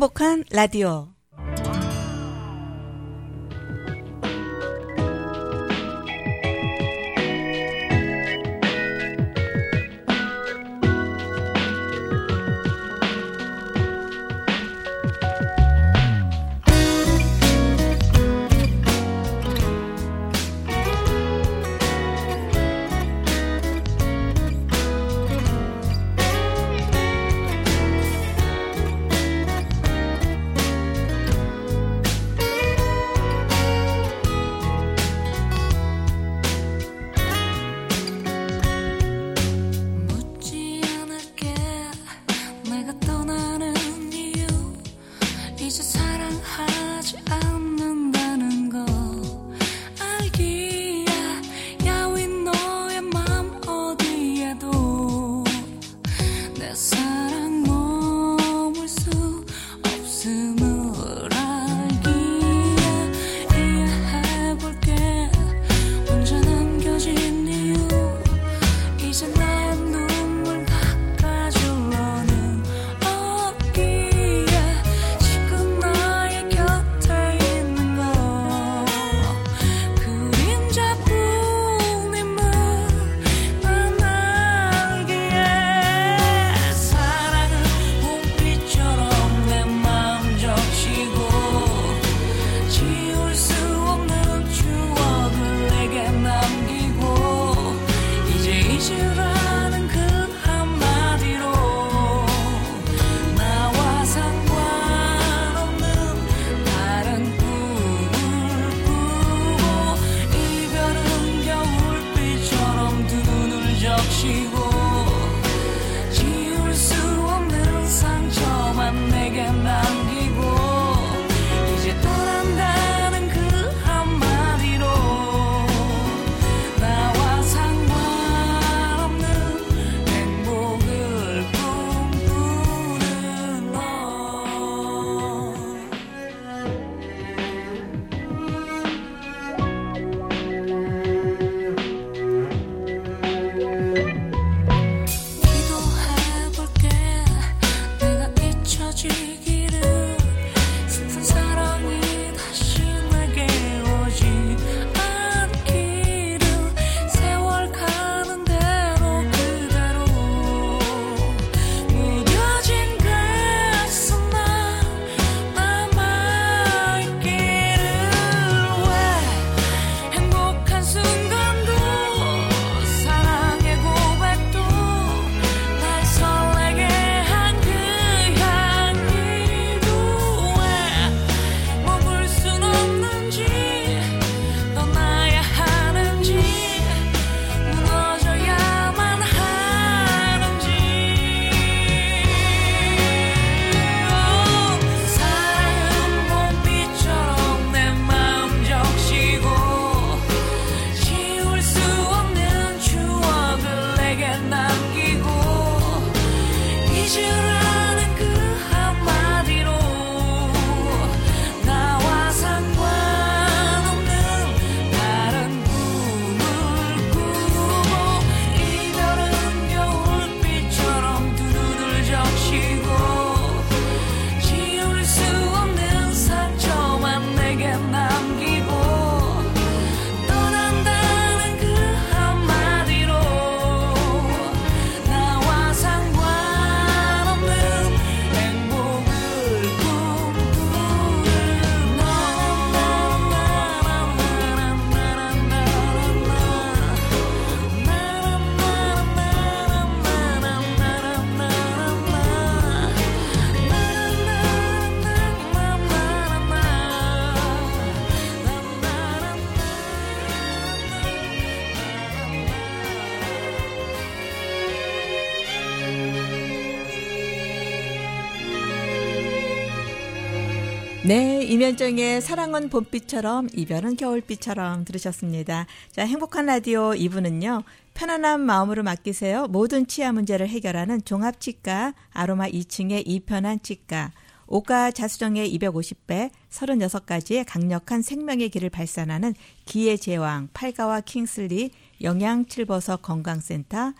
행복한 라디오. 네, 임현정의 사랑은 봄비처럼 이별은 겨울비처럼 들으셨습니다. 자, 행복한 라디오 2부는요. 편안한 마음으로 맡기세요. 모든 치아 문제를 해결하는 종합치과 아로마 2층의 이편한 치과, 오가 자수정의 250배 36가지의 강력한 생명의 길을 발산하는 기의 제왕 팔가와 킹슬리 영양칠버섯 건강센터,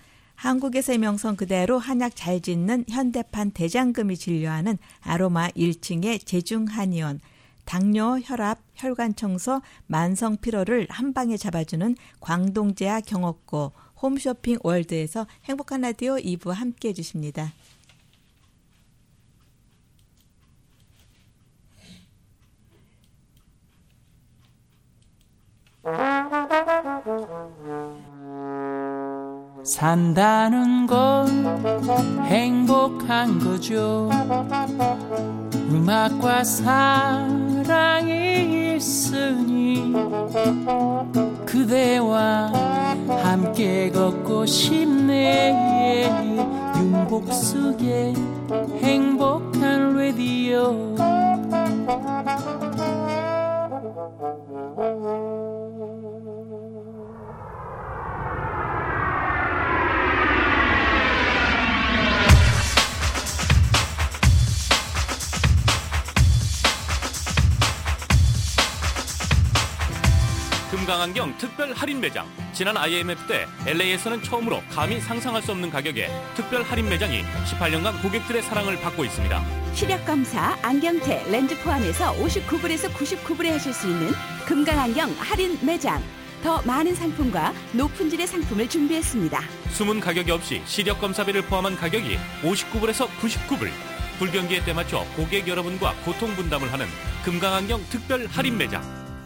한국에서의 명성 그대로 한약 잘 짓는 현대판 대장금이 진료하는 아로마 1층의 제중한의원, 당뇨, 혈압, 혈관 청소, 만성 피로를 한 방에 잡아주는 광동제약 경옥고 홈쇼핑 월드에서 행복한 라디오 2부 함께해 주십니다. 산다는 건 행복한 거죠. 음악과 사랑이 있으니 그대와 함께 걷고 싶네. 윤복숙의 행복한 라디오. 금강안경 특별 할인 매장. 지난 IMF 때 LA에서는 처음으로 감히 상상할 수 없는 가격에 특별 할인 매장이 18년간 고객들의 사랑을 받고 있습니다. 시력검사, 안경테, 렌즈 포함해서 59불에서 99불에 하실 수 있는 금강안경 할인 매장. 더 많은 상품과 높은 질의 상품을 준비했습니다. 숨은 가격이 없이 시력검사비를 포함한 가격이 59불에서 99불. 불경기에 때 맞춰 고객 여러분과 고통 분담을 하는 금강안경 특별 할인 매장.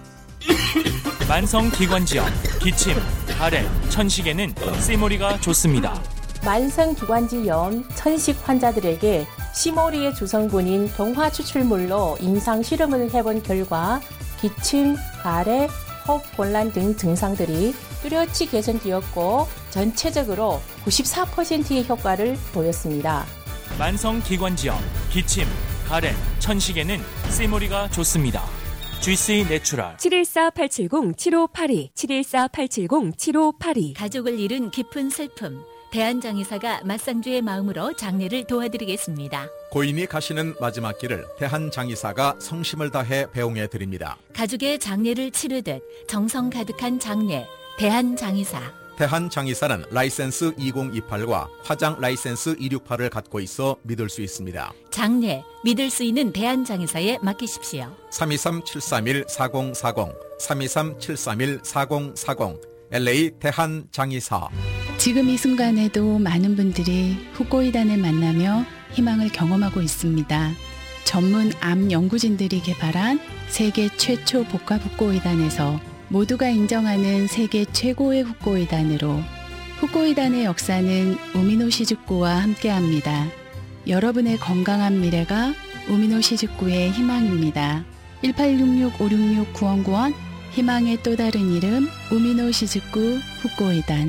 만성기관지염, 기침, 가래, 천식에는 시모리가 좋습니다. 만성기관지염, 천식 환자들에게 시모리의 주성분인 동화 추출물로 임상 실험을 해본 결과 기침, 가래, 호흡곤란 등 증상들이 뚜렷이 개선되었고 전체적으로 94%의 효과를 보였습니다. 만성기관지염, 기침, 가래, 천식에는 시모리가 좋습니다. GC 내추럴 714-870-7582 714-870-7582 가족을 잃은 깊은 슬픔, 대한장의사가 맞상주의 마음으로 장례를 도와드리겠습니다. 고인이 가시는 마지막 길을 대한장의사가 성심을 다해 배웅해 드립니다. 가족의 장례를 치르듯 정성 가득한 장례, 대한장의사. 대한장의사는 라이센스 2028과 화장 라이센스 268을 갖고 있어 믿을 수 있습니다. 장례, 믿을 수 있는 대한장의사에 맡기십시오. 323-731-4040 323-731-4040 LA 대한장의사. 지금 이 순간에도 많은 분들이 후코이단을 만나며 희망을 경험하고 있습니다. 전문 암 연구진들이 개발한 세계 최초 복합 후코이단에서 모두가 인정하는 세계 최고의 후코이단으로 후코이단의 역사는 우미노 시즈쿠와 함께합니다. 여러분의 건강한 미래가 우미노 시즈쿠의 희망입니다. 1866-566-9191 희망의 또 다른 이름 우미노 시즈쿠 후코이단.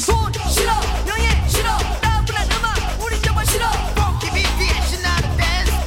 싫어, 명예 싫어, 따분한 음악 우린 정말 싫어. 펑키 비비의 신나는 댄스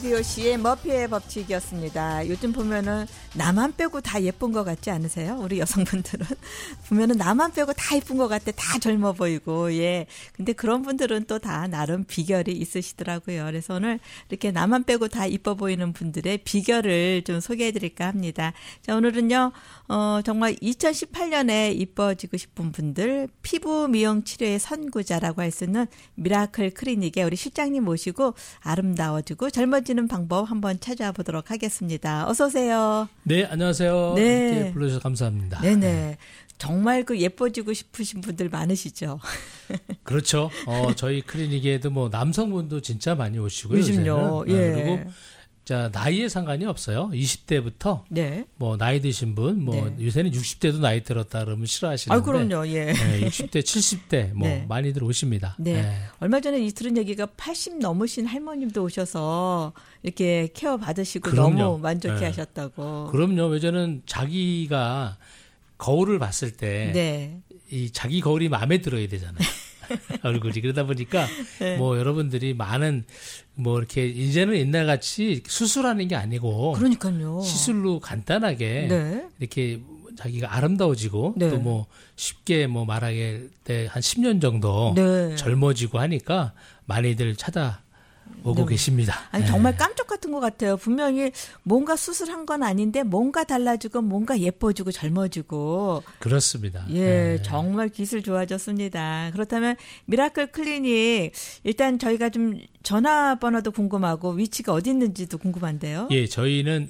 RBOC의 머피의 법칙이었습니다. 요즘 보면은 나만 빼고 다 예쁜 것 같지 않으세요? 우리 여성분들은 보면은 나만 빼고 다 예쁜 것 같아, 다 젊어 보이고, 예. 근데 그런 분들은 또 다 나름 비결이 있으시더라고요. 그래서 오늘 이렇게 나만 빼고 다 이뻐 보이는 분들의 비결을 좀 소개해드릴까 합니다. 자, 오늘은요, 정말 2018년에 이뻐지고 싶은 분들 피부 미용 치료의 선구자라고 할 수 있는 미라클 클리닉에 우리 실장님 모시고 아름다워지고 젊어지는 방법 한번 찾아와 보도록 하겠습니다. 어서 오세요. 네, 안녕하세요. 네. 이렇게 불러주셔서 감사합니다. 네네. 정말 그 예뻐지고 싶으신 분들 많으시죠? 그렇죠. 저희 클리닉에도 뭐 남성분도 진짜 많이 오시고요. 요즘요. 예. 그리고 자, 나이에 상관이 없어요. 20대부터 네. 뭐 나이 드신 분, 뭐 네. 요새는 60대도 나이 들었다 그러면 싫어하시는데. 아, 그럼요. 예. 네, 60대, 70대 뭐 네. 많이들 오십니다. 네. 네. 얼마 전에 들은 얘기가 80 넘으신 할머님도 오셔서 이렇게 케어 받으시고 그럼요. 너무 만족해 네. 하셨다고. 그럼요. 왜냐면 자기가 거울을 봤을 때 네. 이 자기 거울이 마음에 들어야 되잖아요. 얼굴이. 그러다 보니까 네. 뭐 여러분들이 많은 뭐 이렇게 이제는 옛날 같이 수술하는 게 아니고 그러니까요. 시술로 간단하게 네. 이렇게 자기가 아름다워지고 네. 또 뭐 쉽게 뭐 말하게 때 한 10년 정도 네. 젊어지고 하니까 많이들 찾아오고 네. 계십니다. 아니 네. 정말 깜짝 같은 것 같아요. 분명히 뭔가 수술한 건 아닌데 뭔가 달라지고 뭔가 예뻐지고 젊어지고. 그렇습니다. 예, 네. 정말 기술 좋아졌습니다. 그렇다면 미라클 클리닉 일단 저희가 좀 전화번호도 궁금하고 위치가 어디 있는지도 궁금한데요. 예, 저희는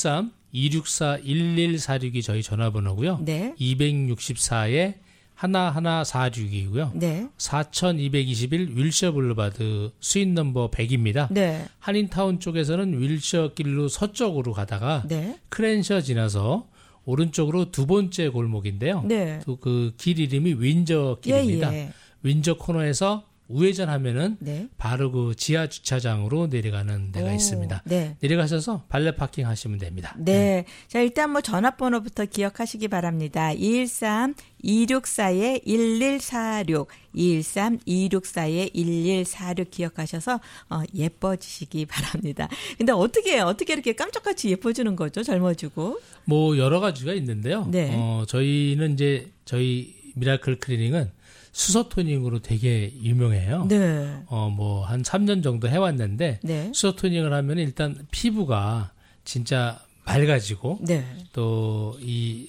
213-264-1146이 저희 전화번호고요. 네. 264에 1146이고요. 네. 4221 윌셔 블루바드 수인 넘버 100입니다. 네. 한인타운 쪽에서는 윌셔 길로 서쪽으로 가다가 네. 크랜셔 지나서 오른쪽으로 두 번째 골목인데요. 네. 또 그 길 이름이 윈저 길입니다. 예, 예. 윈저 코너에서 우회전하면은 네. 바로 그 지하 주차장으로 내려가는 데가 오, 있습니다. 네. 내려가셔서 발레 파킹 하시면 됩니다. 네. 자, 일단 뭐 전화번호부터 기억하시기 바랍니다. 213-264-1146, 213-264-1146 기억하셔서 예뻐지시기 바랍니다. 근데 어떻게 이렇게 깜짝같이 예뻐지는 거죠? 젊어지고. 뭐 여러 가지가 있는데요. 네. 저희는 이제 저희 미라클 클리닉은 수소 토닝으로 되게 유명해요. 네. 뭐 한 3년 정도 해왔는데 네. 수소 토닝을 하면 일단 피부가 진짜 맑아지고 네. 또 이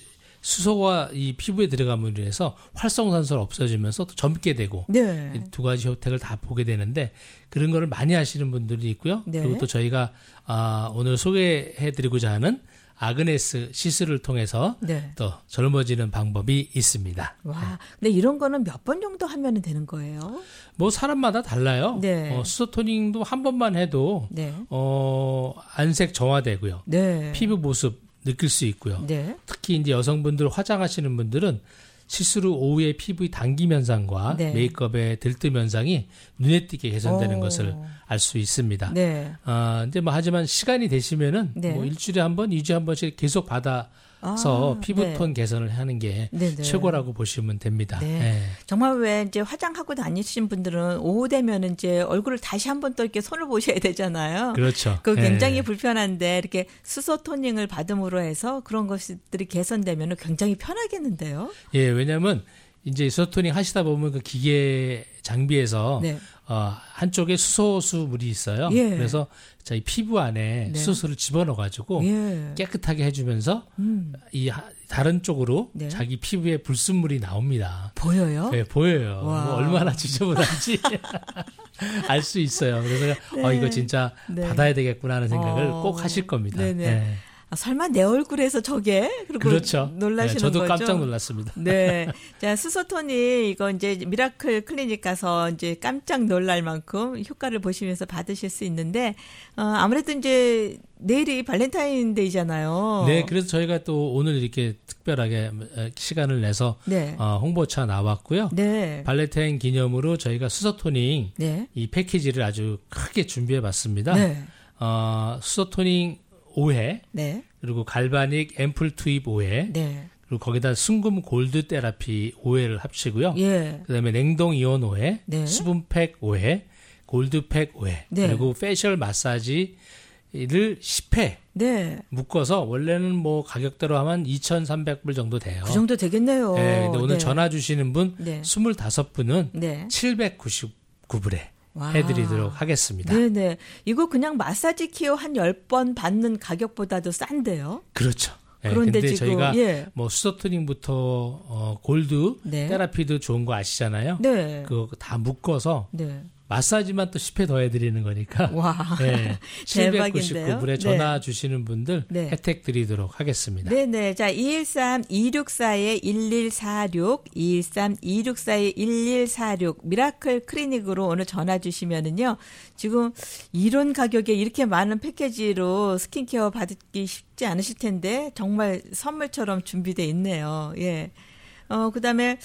수소가 이 피부에 들어감으로 해서 활성산소를 없어지면서 또 젊게 되고 네. 이 두 가지 혜택을 다 보게 되는데 그런 거를 많이 하시는 분들이 있고요. 네. 그리고 또 저희가 오늘 소개해드리고자 하는 아그네스 시술을 통해서 네. 또 젊어지는 방법이 있습니다. 와, 근데 이런 거는 몇 번 정도 하면 되는 거예요? 뭐 사람마다 달라요. 네. 수소 토닝도 한 번만 해도 네. 안색 정화되고요. 네. 피부 모습 느낄 수 있고요. 네. 특히 이제 여성분들 화장하시는 분들은 시술 후 오후에 피부의 당김 현상과 네. 메이크업의 들뜸 현상이 눈에 띄게 개선되는 오. 것을 알 수 있습니다. 네. 이제 뭐 하지만 시간이 되시면은 네. 뭐 일주일에 한 번, 2주에 한 번씩 계속 받아서 피부톤 네. 개선을 하는 게 네, 네. 최고라고 보시면 됩니다. 네. 네. 정말 왜 이제 화장하고 다니신 분들은 오후 되면 이제 얼굴을 다시 한번 또 이렇게 손을 보셔야 되잖아요. 그렇죠. 그 굉장히 네. 불편한데 이렇게 수소 토닝을 받음으로 해서 그런 것들이 개선되면 굉장히 편하겠는데요. 예, 왜냐하면 이제 수소 토닝 하시다 보면 그 기계 장비에서 네. 한쪽에 수소수물이 있어요. 예. 그래서 저희 피부 안에 네. 수소수를 집어넣어가지고 예. 깨끗하게 해주면서 이 다른 쪽으로 네. 자기 피부에 불순물이 나옵니다. 보여요? 네, 보여요. 와. 뭐 얼마나 지저분한지 알 수 있어요. 그래서 네. 이거 진짜 네. 받아야 되겠구나 하는 생각을 꼭 하실 겁니다. 네네. 네. 설마 내 얼굴에서 저게? 그리고 그렇죠. 놀라시는 네, 저도 거죠? 깜짝 놀랐습니다. 네. 자, 수소토닝 이거 이제 미라클 클리닉 가서 이제 깜짝 놀랄 만큼 효과를 보시면서 받으실 수 있는데, 아무래도 이제 내일이 발렌타인데이잖아요. 네, 그래서 저희가 또 오늘 이렇게 특별하게 시간을 내서 네. 홍보차 나왔고요. 네. 발렌타인 기념으로 저희가 수소토닝 네. 이 패키지를 아주 크게 준비해봤습니다. 네. 수소토닝 5회, 네. 그리고 갈바닉 앰플 투입 5회, 네. 그리고 거기다 순금 골드 테라피 5회를 합치고요. 예. 그다음에 냉동 이온 5회, 네. 수분팩 5회, 골드팩 5회 네. 그리고 페이셜 마사지를 10회 네. 묶어서 원래는 뭐 가격대로 하면 2,300불 정도 돼요. 그 정도 되겠네요. 네, 근데 오늘 네. 전화 주시는 분 네. 25분은 네. 799불에 와. 해드리도록 하겠습니다. 네네. 이거 그냥 마사지 키어 한 10번 받는 가격보다도 싼데요? 그렇죠. 네, 그런데 근데 지금, 저희가 예. 뭐 수소토닝부터 골드 네. 테라피도 좋은 거 아시잖아요. 네. 그거 다 묶어서 네. 마사지만 또 10회 더 해드리는 거니까. 와. 네, 대박인데요? 799불에 전화 주시는 분들 네. 혜택 드리도록 하겠습니다. 네네. 자, 213-264-1146, 213-264-1146, 미라클 클리닉으로 오늘 전화 주시면은요, 지금 이런 가격에 이렇게 많은 패키지로 스킨케어 받기 쉽지 않으실 텐데, 정말 선물처럼 준비되어 있네요. 예. 그 다음에,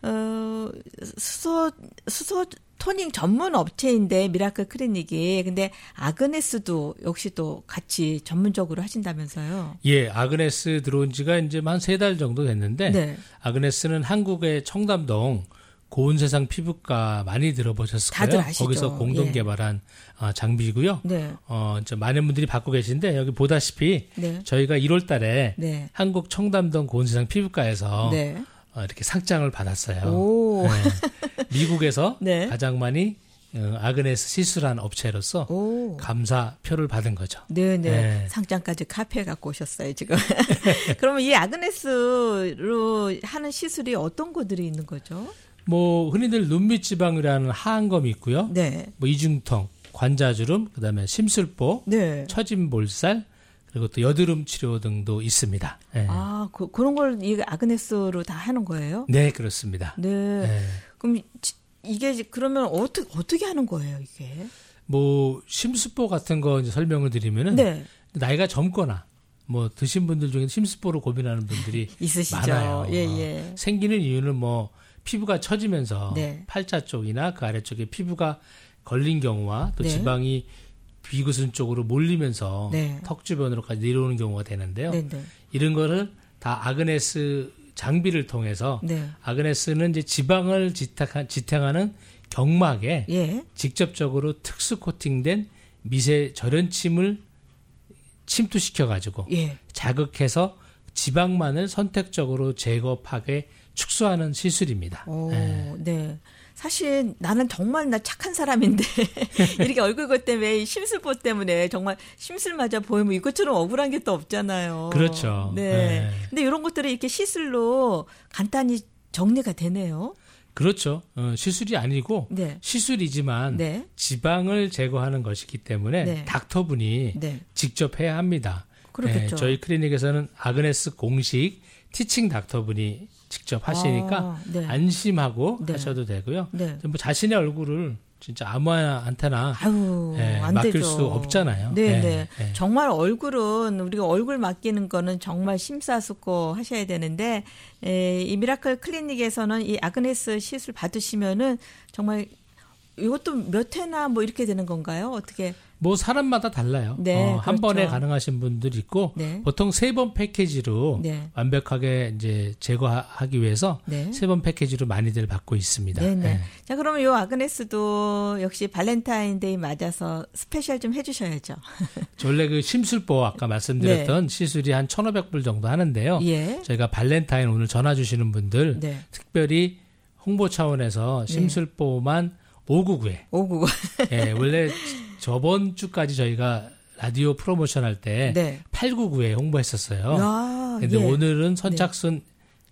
수소 토닝 전문 업체인데 미라클 클리닉이 근데 아그네스도 역시 또 같이 전문적으로 하신다면서요? 예, 아그네스 들어온 지가 이제 한 3달 정도 됐는데 네. 아그네스는 한국의 청담동 고운세상 피부과 많이 들어보셨을 다들 거예요. 아시죠. 거기서 공동 예. 개발한 장비고요. 네. 이제 많은 분들이 받고 계신데 여기 보다시피 네. 저희가 1월 달에 네. 한국 청담동 고운세상 피부과에서 네. 이렇게 상장을 받았어요. 오. 네. 미국에서 네. 가장 많이 아그네스 시술한 업체로서 오. 감사표를 받은 거죠. 네네. 네. 상장까지 카페에 갖고 오셨어요, 지금. 그러면 이 아그네스로 하는 시술이 어떤 것들이 있는 거죠? 뭐 흔히들 눈밑 지방이라는 하안검이 있고요. 네. 뭐 이중통, 관자주름, 그다음에 심술보, 네. 처진 볼살, 그리고 또 여드름 치료 등도 있습니다. 네. 아, 그런 걸 이 아그네스로 다 하는 거예요? 네, 그렇습니다. 네. 네. 그럼 이게 그러면 어떻게 하는 거예요, 이게? 뭐 심술보 같은 거 이제 설명을 드리면은 네. 나이가 젊거나 뭐 드신 분들 중에 심술보로 고민하는 분들이 있으시죠. 많아요. 예, 예. 생기는 이유는 뭐 피부가 처지면서 네. 팔자 쪽이나 그 아래쪽에 피부가 걸린 경우와 또 네. 지방이 비구순 쪽으로 몰리면서 네. 턱 주변으로까지 내려오는 경우가 되는데요. 네, 네. 이런 거를 다 아그네스 장비를 통해서 네. 아그네스는 이제 지방을 지탱하는 경막에 예. 직접적으로 특수 코팅된 미세 절연침을 침투시켜 가지고 예. 자극해서 지방만을 선택적으로 제거 파괴 축소하는 시술입니다. 오, 네. 네. 사실 나는 정말 나 착한 사람인데 이렇게 얼굴 때문에 심술보 때문에 정말 심술마저 보이면 이것처럼 억울한 게 또 없잖아요. 그렇죠. 네. 네. 근데 이런 것들이 이렇게 시술로 간단히 정리가 되네요. 그렇죠. 시술이 아니고 네. 시술이지만 네. 지방을 제거하는 것이기 때문에 네. 닥터분이 네. 직접 해야 합니다. 그렇겠죠. 저희 클리닉에서는 아그네스 공식 티칭 닥터분이 직접 하시니까 네. 안심하고 네. 하셔도 되고요. 네. 뭐 자신의 얼굴을 진짜 아무한테나 아유, 안 맡길 되죠. 수 없잖아요. 네, 네, 네. 네. 정말 얼굴은 우리가 얼굴 맡기는 거는 정말 심사숙고 하셔야 되는데 이 미라클 클리닉에서는 이 아그네스 시술 받으시면은 정말 이것도 몇 회나 뭐 이렇게 되는 건가요? 어떻게? 뭐 사람마다 달라요. 네, 한 그렇죠. 번에 가능하신 분들이 있고 네. 보통 3번 패키지로 네. 완벽하게 이제 제거하기 위해서 네. 3번 패키지로 많이들 받고 있습니다. 네네. 네. 자, 그러면 요 아그네스도 역시 발렌타인데이 맞아서 스페셜 좀 해주셔야죠. 저 원래 그 심술보 아까 말씀드렸던 시술이 한 1,500불 정도 하는데요. 예. 저희가 발렌타인 오늘 전화 주시는 분들 네. 특별히 홍보 차원에서 심술보만 599에 599. 예, 원래 저번 주까지 저희가 라디오 프로모션 할 때 네. 899에 홍보했었어요. 야, 근데 예. 오늘은 선착순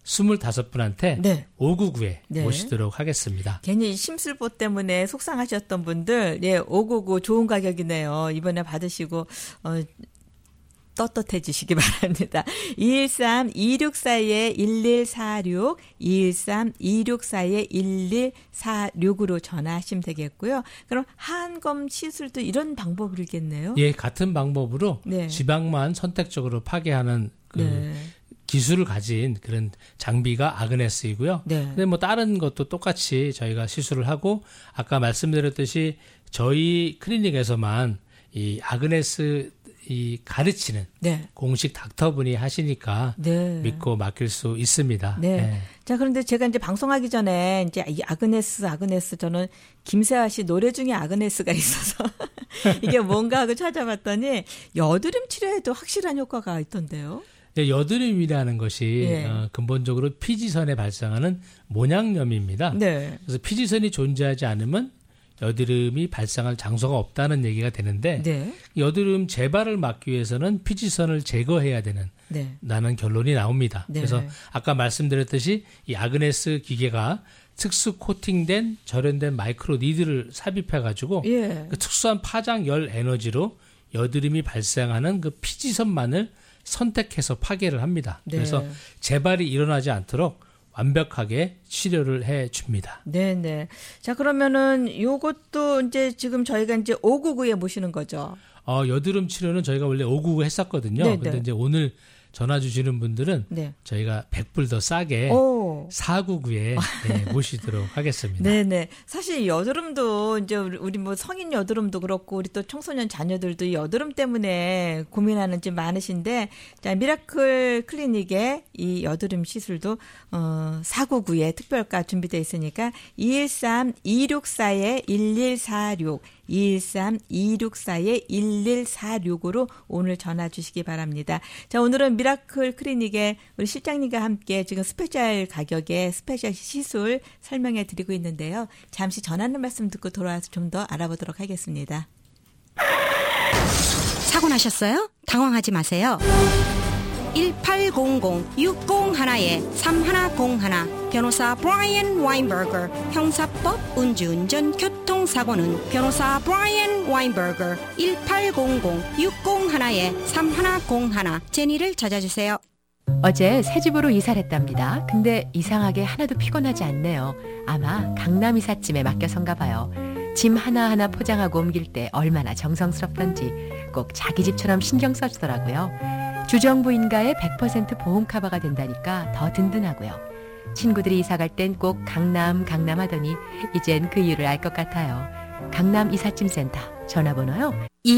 25분한테 네. 599에 네. 모시도록 하겠습니다. 괜히 심술보 때문에 속상하셨던 분들, 예, 599 좋은 가격이네요. 이번에 받으시고, 떳떳해지시기 바랍니다. 213-264-1146, 213-264-1146으로 전화하시면 되겠고요. 그럼 하안검 시술도 이런 방법이겠네요. 예, 같은 방법으로 네. 지방만 선택적으로 파괴하는 그 네. 기술을 가진 그런 장비가 아그네스이고요. 네. 근데 뭐 다른 것도 똑같이 저희가 시술을 하고 아까 말씀드렸듯이 저희 클리닉에서만 이 아그네스 이 가르치는 네. 공식 닥터분이 하시니까 네. 믿고 맡길 수 있습니다. 네. 네. 자, 그런데 제가 이제 방송하기 전에 이제 이 아그네스 저는 김세아 씨 노래 중에 아그네스가 있어서 이게 뭔가 하고 찾아봤더니 여드름 치료에도 확실한 효과가 있던데요. 여드름이라는 것이 네. 근본적으로 피지선에 발생하는 모낭염입니다. 네. 그래서 피지선이 존재하지 않으면 여드름이 발생할 장소가 없다는 얘기가 되는데 네. 여드름 재발을 막기 위해서는 피지선을 제거해야 되는 네. 라는 결론이 나옵니다. 네. 그래서 아까 말씀드렸듯이 이 아그네스 기계가 특수 코팅된 절연된 마이크로 니들을 삽입해가지고 예. 그 특수한 파장 열 에너지로 여드름이 발생하는 그 피지선만을 선택해서 파괴를 합니다. 네. 그래서 재발이 일어나지 않도록 완벽하게 치료를 해 줍니다. 네네. 자, 그러면은 요것도 이제 지금 저희가 이제 599에 모시는 거죠. 여드름 치료는 저희가 원래 599 했었거든요. 네네. 근데 이제 오늘 전화 주시는 분들은 네. 저희가 100불 더 싸게 오. 499에 모시도록 하겠습니다. 네네. 사실 여드름도 이제 우리 뭐 성인 여드름도 그렇고 우리 또 청소년 자녀들도 이 여드름 때문에 고민하는 지 많으신데 자, 미라클 클리닉에 이 여드름 시술도 499에 특별가 준비되어 있으니까 213-264-1146 213-264-1146으로 오늘 전화 주시기 바랍니다. 자, 오늘은 미라클 클리닉에 우리 실장님과 함께 지금 스페셜 가격에 스페셜 시술 설명해 드리고 있는데요. 잠시 전하는 말씀 듣고 돌아와서 좀 더 알아보도록 하겠습니다. 사고 나셨어요? 당황하지 마세요. 1800-6011-3101 변호사 브라이언 와인버거 형사법 음주운전 교통사고는 변호사 브라이언 와인버거 1800-6011-3101 제니를 찾아주세요. 어제 새 집으로 이사를 했답니다. 근데 이상하게 하나도 피곤하지 않네요. 아마 강남 이삿짐에 맡겨선가 봐요. 짐 하나하나 포장하고 옮길 때 얼마나 정성스럽던지 꼭 자기 집처럼 신경 써주더라고요. 주정부인가에 100% 보험 커버가 된다니까 더 든든하고요. 친구들이 이사갈 땐 꼭 강남 하더니 이젠 그 이유를 알 것 같아요. 강남 이삿짐센터 전화번호요.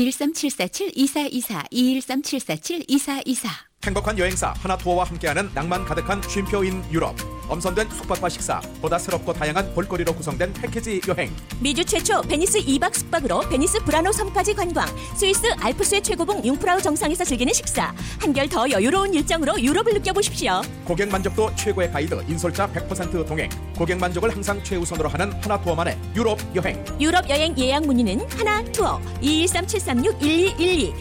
213-747-2424 213-747-2424 행복한 여행사 하나투어와 함께하는 낭만 가득한 쉼표인 유럽. 엄선된 숙박과 식사, 보다 새롭고 다양한 볼거리로 구성된 패키지 여행. 미주 최초 베니스 2박 숙박으로 베니스 브라노 섬까지 관광, 스위스 알프스의 최고봉 융프라우 정상에서 즐기는 식사, 한결 더 여유로운 일정으로 유럽을 느껴보십시오. 고객 만족도 최고의 가이드 인솔자 100% 동행. 고객 만족을 항상 최우선으로 하는 하나투어만의 유럽 여행. 유럽 여행 예약 문의는 하나투어 213-736-1212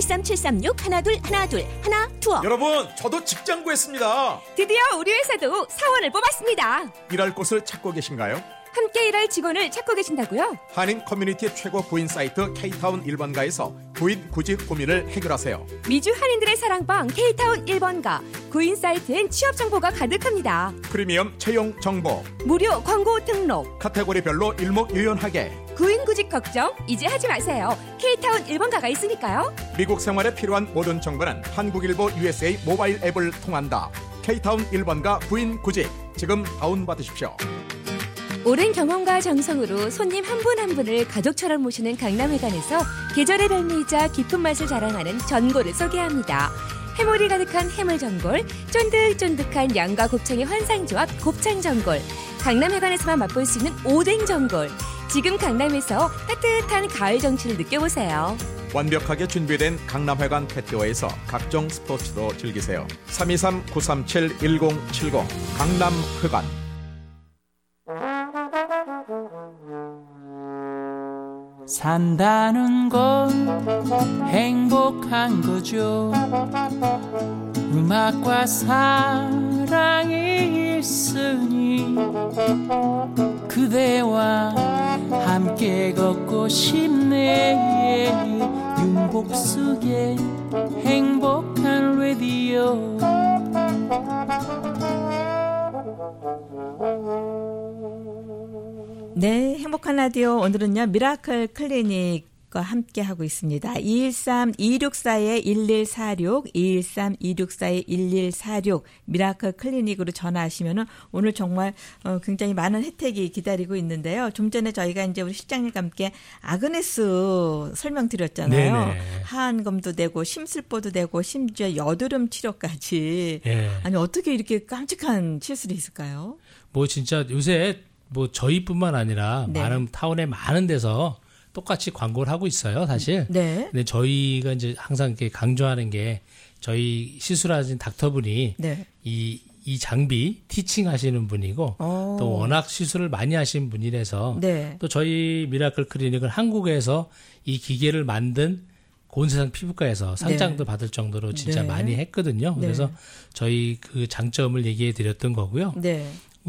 213-736-1212 하나투어. 여러분, 저도 직장 구했습니다. 드디어 우리 회사도 사원을 뽑았습니다. 일할 곳을 찾고 계신가요? 함께 일할 직원을 찾고 계신다고요? 한인 커뮤니티 최고 구인 사이트 K타운 1번가에서 구인 구직 고민을 해결하세요. 미주 한인들의 사랑방 K타운 1번가 구인 사이트엔 취업 정보가 가득합니다. 프리미엄 채용 정보, 무료 광고 등록, 카테고리별로 일목요연하게. 구인 구직 걱정 이제 하지 마세요. K타운 1번가가 있으니까요. 미국 생활에 필요한 모든 정보는 한국일보 USA 모바일 앱을 통한다. K타운 1번가 구인 구직 지금 다운받으십시오. 오랜 경험과 정성으로 손님 한 분 한 분을 가족처럼 모시는 강남회관에서 계절의 별미이자 깊은 맛을 자랑하는 전골을 소개합니다. 해물이 가득한 해물전골, 쫀득쫀득한 양과 곱창의 환상조합 곱창전골, 강남회관에서만 맛볼 수 있는 오뎅전골. 지금 강남에서 따뜻한 가을 정취를 느껴보세요. 완벽하게 준비된 강남회관 패티오에서 각종 스포츠도 즐기세요. 323-937-1070 강남회관. 산다는 건 행복한 거죠. 음악과 사랑이 있으니 그대와 함께 걷고 싶네. 윤복숙의 행복한 라디오. 네, 행복한 라디오. 오늘은요 미라클 클리닉 과 함께 하고 있습니다. 213-264-1146, 213-264-1146 미라클 클리닉으로 전화하시면은 오늘 정말 굉장히 많은 혜택이 기다리고 있는데요. 좀 전에 저희가 이제 우리 실장님과 함께 아그네스 설명드렸잖아요. 네네. 하안검도 되고 심술보도 되고 심지어 여드름 치료까지. 예. 아니 어떻게 이렇게 깜찍한 시술이 있을까요? 뭐 진짜 요새 뭐 저희뿐만 아니라 네. 많은 타운에 많은 데서 똑같이 광고를 하고 있어요, 사실. 네. 근데 저희가 이제 항상 이렇게 강조하는 게 저희 시술하신 닥터분이 네. 이 장비 티칭 하시는 분이고 또 워낙 시술을 많이 하신 분이라서 네. 또 저희 미라클 클리닉은 한국에서 이 기계를 만든 고은세상 피부과에서 상장도 네. 받을 정도로 진짜 네. 많이 했거든요. 네. 그래서 저희 그 장점을 얘기해 드렸던 거고요. 네.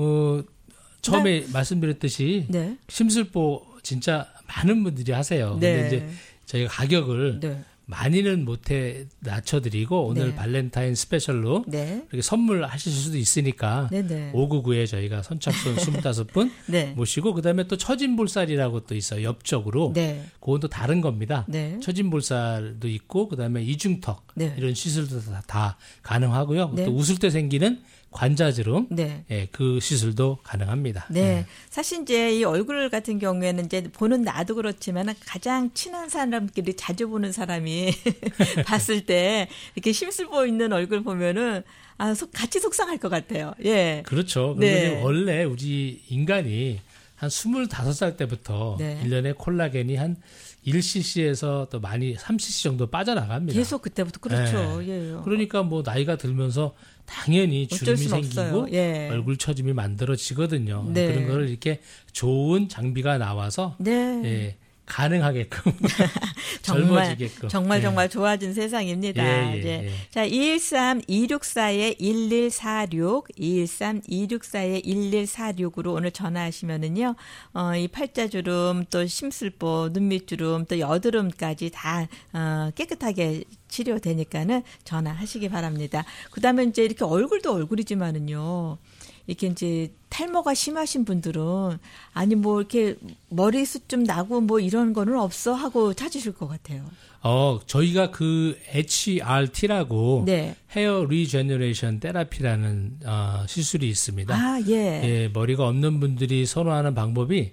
처음에 말씀드렸듯이 네. 심술보 진짜 많은 분들이 하세요. 근데 네. 이제 저희가 가격을 네. 많이는 못해 낮춰드리고 오늘 네. 발렌타인 스페셜로 네. 이렇게 선물하실 수도 있으니까 네네. 599에 저희가 선착순 25분 네. 모시고 그다음에 또 처진볼살이라고 또 있어요. 옆쪽으로. 네. 그건 또 다른 겁니다. 네. 처진볼살도 있고 그다음에 이중턱 네. 이런 시술도 다 가능하고요. 네. 또 웃을 때 생기는 관자주름, 네. 예, 그 시술도 가능합니다. 네. 사실 이제 이 얼굴 같은 경우에는 이제 보는 나도 그렇지만 가장 친한 사람끼리 자주 보는 사람이 봤을 때 이렇게 심술보 있는 얼굴 보면은 같이 속상할 것 같아요. 예. 그렇죠. 네. 그리고 원래 우리 인간이 한 25살 때부터 네. 1년에 콜라겐이 한 1cc에서 또 많이 3cc 정도 빠져나갑니다. 계속 그때부터 그렇죠. 네. 예. 그러니까 뭐 나이가 들면서 당연히 어쩔 주름이 순 생기고 없어요. 예. 얼굴 처짐이 만들어지거든요. 네. 그런 거를 이렇게 좋은 장비가 나와서 네. 예, 가능하게끔 정말 젊어지게끔. 정말 예. 정말 좋아진 세상입니다. 예, 예, 예. 자, 213-264-1146, 213-264-1146으로 오늘 전화하시면은요, 이 팔자주름, 또 심술보, 눈밑주름, 또 여드름까지 다 깨끗하게 치료되니까는 전화하시기 바랍니다. 그다음에 이제 이렇게 얼굴도 얼굴이지만은요. 이렇게 이제 탈모가 심하신 분들은 아니 뭐 이렇게 머리숱 좀 나고 뭐 이런 거는 없어 하고 찾으실 것 같아요. 저희가 그 HRT라고 네. 헤어 리제너레이션 테라피라는 시술이 있습니다. 아, 예. 예, 머리가 없는 분들이 선호하는 방법이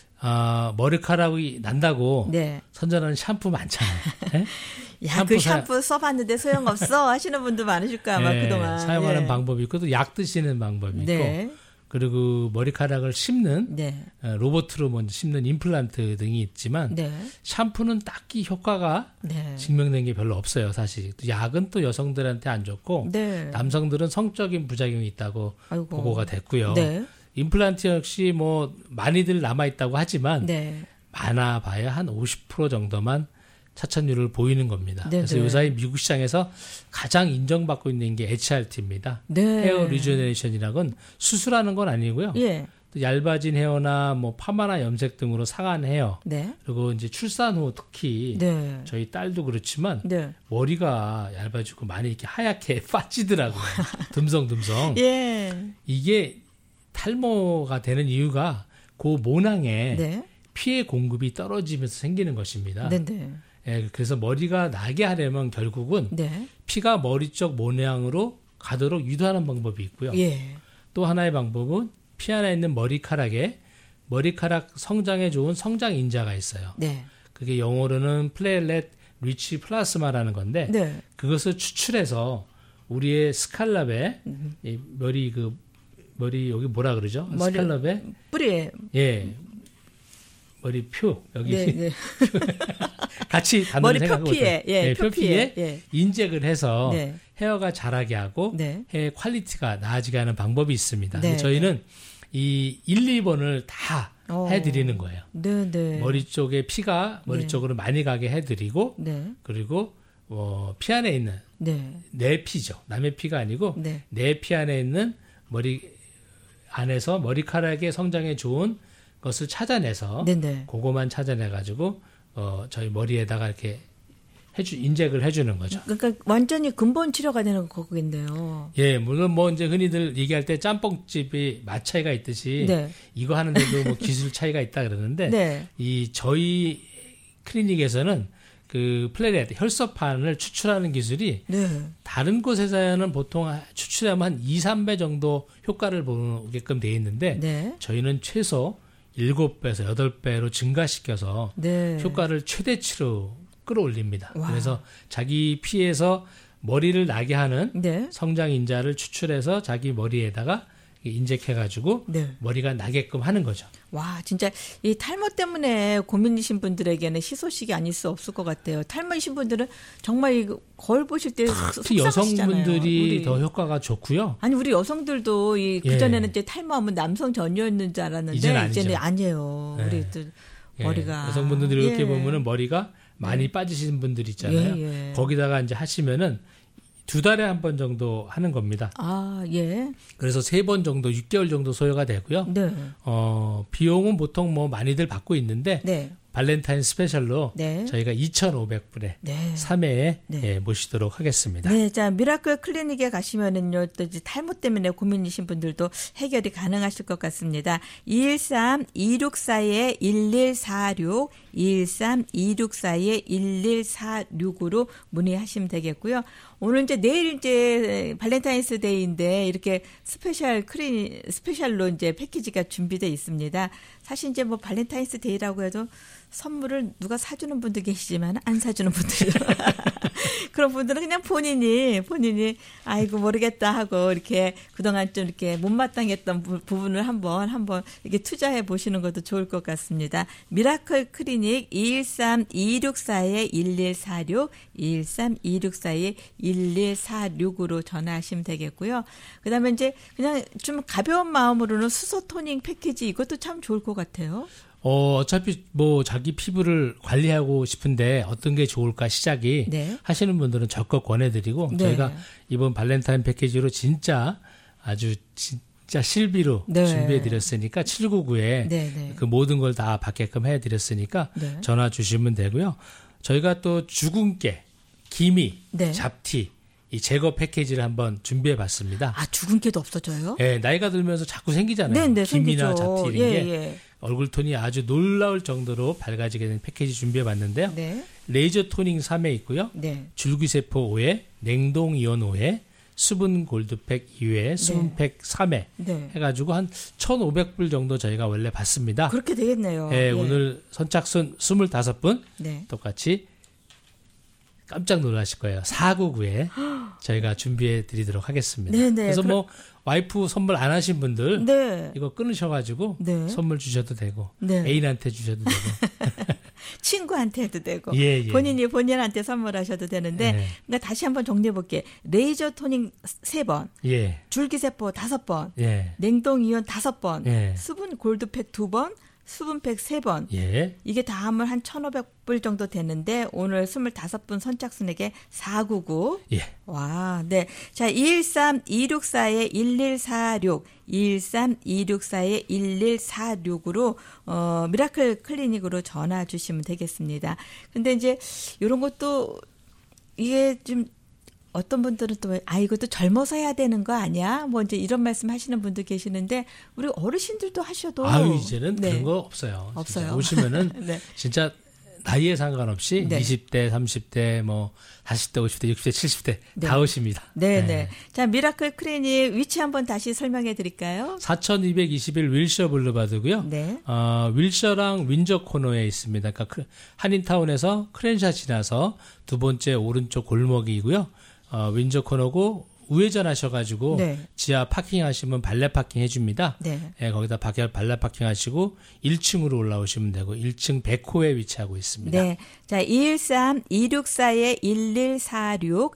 머리카락이 난다고 네. 선전하는 샴푸 많잖아요. 예? 야, 그 샴푸 써봤는데 소용없어 하시는 분도 많으실 거야, 아마 예, 그동안. 사용하는 예. 방법이 있고 또 약 드시는 방법이 네. 있고 그리고 머리카락을 심는 네. 로봇으로 먼저 심는 임플란트 등이 있지만 네. 샴푸는 딱히 효과가 네. 증명된 게 별로 없어요, 사실. 또 약은 또 여성들한테 안 좋고 네. 남성들은 성적인 부작용이 있다고 아이고. 보고가 됐고요. 네. 임플란트 역시 뭐 많이들 남아 있다고 하지만 네. 많아봐야 한 50% 정도만 차천율을 보이는 겁니다. 네, 그래서 네. 요사이 미국 시장에서 가장 인정받고 있는 게 HRT입니다. 네. 헤어 리제너레이션이라는 건 수술하는 건 아니고요. 예. 또 얇아진 헤어나 뭐 파마나 염색 등으로 상한 헤어 네. 그리고 이제 출산 후 특히 네. 저희 딸도 그렇지만 네. 머리가 얇아지고 많이 이렇게 하얗게 빠지더라고요. 듬성듬성. 예. 이게 탈모가 되는 이유가 그 모낭에 네. 피의 공급이 떨어지면서 생기는 것입니다. 네, 네. 예, 그래서 머리가 나게 하려면 결국은 네. 피가 머리 쪽 모낭으로 가도록 유도하는 방법이 있고요. 예. 또 하나의 방법은 피 안에 있는 머리카락에 머리카락 성장에 좋은 성장 인자가 있어요. 네. 그게 영어로는 플레일렛 리치 플라스마라는 건데 네. 그것을 추출해서 우리의 스칼럽에 이 머리 여기 뭐라 그러죠? 스칼럽에 뿌리에 머리 표 여기 네, 네. 같이 단어를 머리 생각하고 표피에 표피에 예. 인젝을 해서 네. 헤어가 자라게 하고 네. 헤어 퀄리티가 나아지게 하는 방법이 있습니다. 네. 저희는 이 1, 2번을 다 해드리는 거예요. 네, 네. 머리 쪽에 피가 머리 네. 쪽으로 많이 가게 해드리고 네. 그리고 피 안에 있는 네. 내 피죠. 남의 피가 아니고 네. 내 피 안에 있는 머리 안에서 머리카락의 성장에 좋은 것을 찾아내서 네네. 그거만 찾아내가지고 저희 머리에다가 이렇게 인젝을 해주는 거죠. 그러니까 완전히 근본 치료가 되는 거겠네요. 예, 물론 뭐 이제 흔히들 얘기할 때 짬뽕집이 맛 차이가 있듯이 네. 이거 하는데도 뭐 기술 차이가 있다 그러는데 네. 이 저희 클리닉에서는 그 플래넷 혈소판을 추출하는 기술이 네. 다른 곳에서는 보통 추출하면 한 2, 3배 정도 효과를 보게끔 되어 있는데 네. 저희는 최소 7배에서 8배로 증가시켜서 네. 효과를 최대치로 끌어올립니다. 와. 그래서 자기 피에서 머리를 나게 하는 네. 성장인자를 추출해서 자기 머리에다가 인젝해가지고 네. 머리가 나게끔 하는 거죠. 와, 진짜 이 탈모 때문에 고민이신 분들에게는 희소식이 아닐 수 없을 것 같아요. 탈모이신 분들은 정말 이거 거울 보실 때 특히 속상하시잖아요. 여성분들이 더 효과가 좋고요. 아니 우리 여성들도 그 전에는 이제 탈모하면 남성 전유였는 줄 알았는데 이제는 아니에요. 네. 우리 또 머리가 여성분들이 이렇게 보면은 머리가 많이 빠지신 분들 있잖아요. 거기다가 이제 하시면은 2달에 한 번 정도 하는 겁니다. 아, 예. 그래서 3번 정도, 6개월 정도 소요가 되고요. 네. 비용은 보통 뭐 많이들 받고 있는데, 네. 발렌타인 스페셜로 네. 저희가 2,500불에 네. 3회에 모시도록 하겠습니다. 네, 자 미라클 클리닉에 가시면은요, 또 이제 탈모 때문에 고민이신 분들도 해결이 가능하실 것 같습니다. 213-264-1146, 213-264-1146으로 문의하시면 되겠고요. 오늘 이제 내일 이제 발렌타인스데이인데 이렇게 스페셜로 이제 패키지가 준비되어 있습니다. 사실 이제 뭐 발렌타인스데이라고 해도 선물을 누가 사주는 분도 계시지만 안 사주는 분들이 그런 분들은 그냥 본인이 아이고 모르겠다 하고 이렇게 그동안 좀 이렇게 못마땅했던 부분을 한번 이렇게 투자해 보시는 것도 좋을 것 같습니다. 미라클 클리닉 213-264-1146, 213-264-1146으로 전화하시면 되겠고요. 그다음에 이제 그냥 좀 가벼운 마음으로는 수소 토닝 패키지 이것도 참 좋을 것 같아요. 어차피 뭐 자기 피부를 관리하고 싶은데 어떤 게 좋을까 시작이 하시는 분들은 적극 권해드리고 저희가 이번 발렌타인 패키지로 진짜 실비로 준비해드렸으니까 799에 그 모든 걸 다 받게끔 해드렸으니까 전화 주시면 되고요. 저희가 또 주근깨, 기미, 잡티 이 제거 패키지를 한번 준비해봤습니다. 아, 주근깨도 없어져요? 네, 나이가 들면서 자꾸 생기잖아요. 기미나 잡티 이런 게. 얼굴톤이 아주 놀라울 정도로 밝아지게 된 패키지 준비해봤는데요. 레이저 토닝 3회 있고요. 줄기세포 5회, 냉동이온 5회, 수분 골드팩 2회, 수분팩 3회 해가지고 한 1,500불 정도 저희가 원래 받습니다. 그렇게 되겠네요. 네, 오늘 선착순 25분 똑같이 깜짝 놀라실 거예요. 499에 저희가 준비해 드리도록 하겠습니다. 그래서 뭐 와이프 선물 안 하신 분들 이거 끊으셔가지고 선물 주셔도 되고 애인한테 주셔도 되고 친구한테 해도 되고 본인한테 선물하셔도 되는데 그러니까 다시 한번 정리해 볼게요. 레이저 토닝 3번, 줄기세포 5번, 냉동이온 5번, 수분 골드팩 2번, 수분팩 3번. 이게 다 하면 한 1,500불 정도 되는데 오늘 25분 선착순에게 499. 와, 네. 자, 213-264-1146, 213-264-1146으로 미라클 클리닉으로 전화 주시면 되겠습니다. 근데 이제 이런 것도 이게 좀 어떤 분들은 또 이것도 젊어서 해야 되는 거 아니야? 뭐 이제 이런 말씀 하시는 분도 계시는데 우리 어르신들도 하셔도 이제는 그런 거 없어요. 오시면은 진짜 나이에 상관없이 20대, 30대, 뭐 40대, 50대, 60대, 70대 다 오십니다. 네. 자, 미라클 클리닉 위치 한번 다시 설명해 드릴까요? 4221 윌셔 블루바드고요. 윌셔랑 윈저 코너에 있습니다. 그러니까 한인타운에서 크랜샤 지나서 두 번째 오른쪽 골목이고요. 윈저 코너고 우회전 하셔가지고 지하 파킹 하시면 발레 파킹 해줍니다. 거기다 발레 파킹 하시고 1층으로 올라오시면 되고 1층 100호에 위치하고 있습니다. 네. 자, 213-264-1146,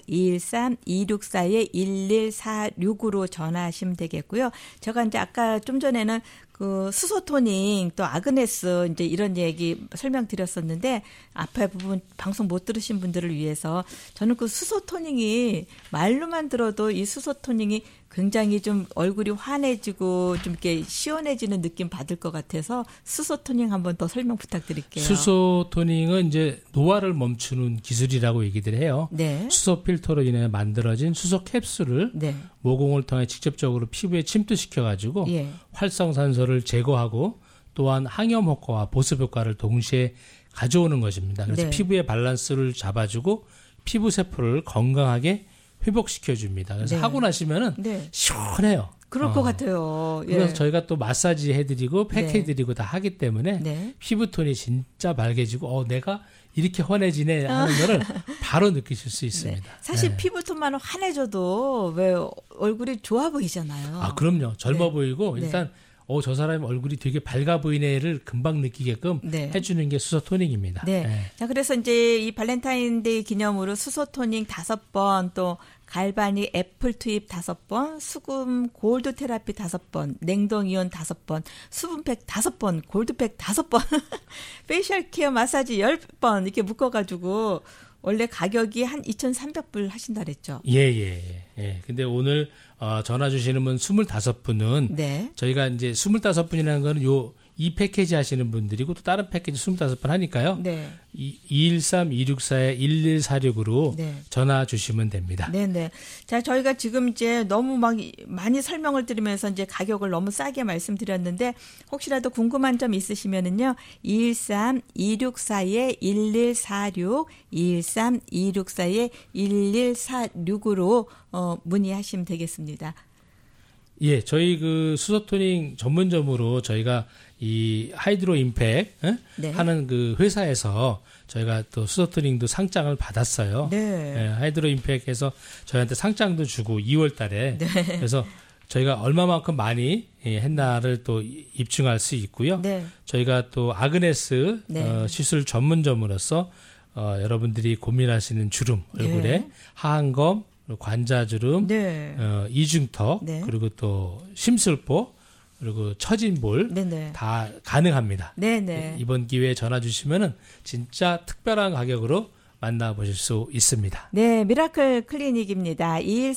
213-264-1146으로 전화하시면 되겠고요. 제가 이제 아까 좀 전에는 그 수소토닝 또 아그네스 이제 이런 얘기 설명드렸었는데 앞에 부분 방송 못 들으신 분들을 위해서 저는 그 수소토닝이 말로만 들어도 이 수소토닝이 굉장히 좀 얼굴이 환해지고 좀 이렇게 시원해지는 느낌 받을 것 같아서 수소토닝 한번 더 설명 부탁드릴게요. 수소토닝은 이제 노화를 멈추는 기술이라고 얘기들 해요. 수소 필터로 인해 만들어진 수소 캡슐을 모공을 통해 직접적으로 피부에 침투시켜가지고 활성산소를 제거하고 또한 항염 효과와 보습 효과를 동시에 가져오는 것입니다. 그래서 네. 피부의 밸런스를 잡아주고 피부 세포를 건강하게 회복시켜줍니다. 그래서 네. 하고 나시면은 네. 시원해요. 그럴 것 같아요. 예. 그래서 저희가 또 마사지 해드리고 팩 네. 해드리고 다 하기 때문에 네. 피부톤이 진짜 맑아지고 내가 이렇게 환해지네 하는 거를 바로 느끼실 수 있습니다. 네. 사실 네. 피부톤만 환해져도 왜 얼굴이 좋아 보이잖아요. 아, 그럼요. 젊어 네. 보이고 네. 일단 저 사람의 얼굴이 되게 밝아 보이네를 금방 느끼게끔 네. 해주는 게 수소 토닝입니다. 네. 네. 자, 그래서 이제 이 발렌타인데이 기념으로 수소 토닝 5번, 또 갈바닉 애플 투입 5번, 수금 골드 테라피 5번, 냉동 이온 5번, 수분팩 5번, 골드팩 5번, 페이셜 케어 마사지 10번 이렇게 묶어가지고 원래 가격이 한 2,300불 하신다 그랬죠? 예. 근데 오늘 전화 주시는 분 25분은 네. 저희가 이제 25분이라는 거는 이 패키지 하시는 분들이고 또 다른 패키지 25분 하니까요. 네. 213-264-1146으로 네. 전화 주시면 됩니다. 네네. 자, 저희가 지금 이제 너무 많이 설명을 드리면서 이제 가격을 너무 싸게 말씀드렸는데 혹시라도 궁금한 점 있으시면은요. 213-264-1146, 213-264-1146으로 문의하시면 되겠습니다. 예, 저희 그 수소토닝 전문점으로 저희가 이 하이드로 임팩 네. 하는 그 회사에서 저희가 또 수소토닝도 상장을 받았어요. 네. 예, 하이드로 임팩에서 저희한테 상장도 주고 2월 달에. 네. 그래서 저희가 얼마만큼 많이 했나를 또 입증할 수 있고요. 네. 저희가 또 아그네스 네. 시술 전문점으로서 여러분들이 고민하시는 주름, 얼굴에 네. 하안검, 관자주름, 네. 이중턱, 네. 그리고 또 심술보, 그리고 처진볼 네네. 다 가능합니다. 네네. 이번 기회에 전화 주시면은 진짜 특별한 가격으로 만나보실 수 있습니다. 네, 미라클 클리닉입니다.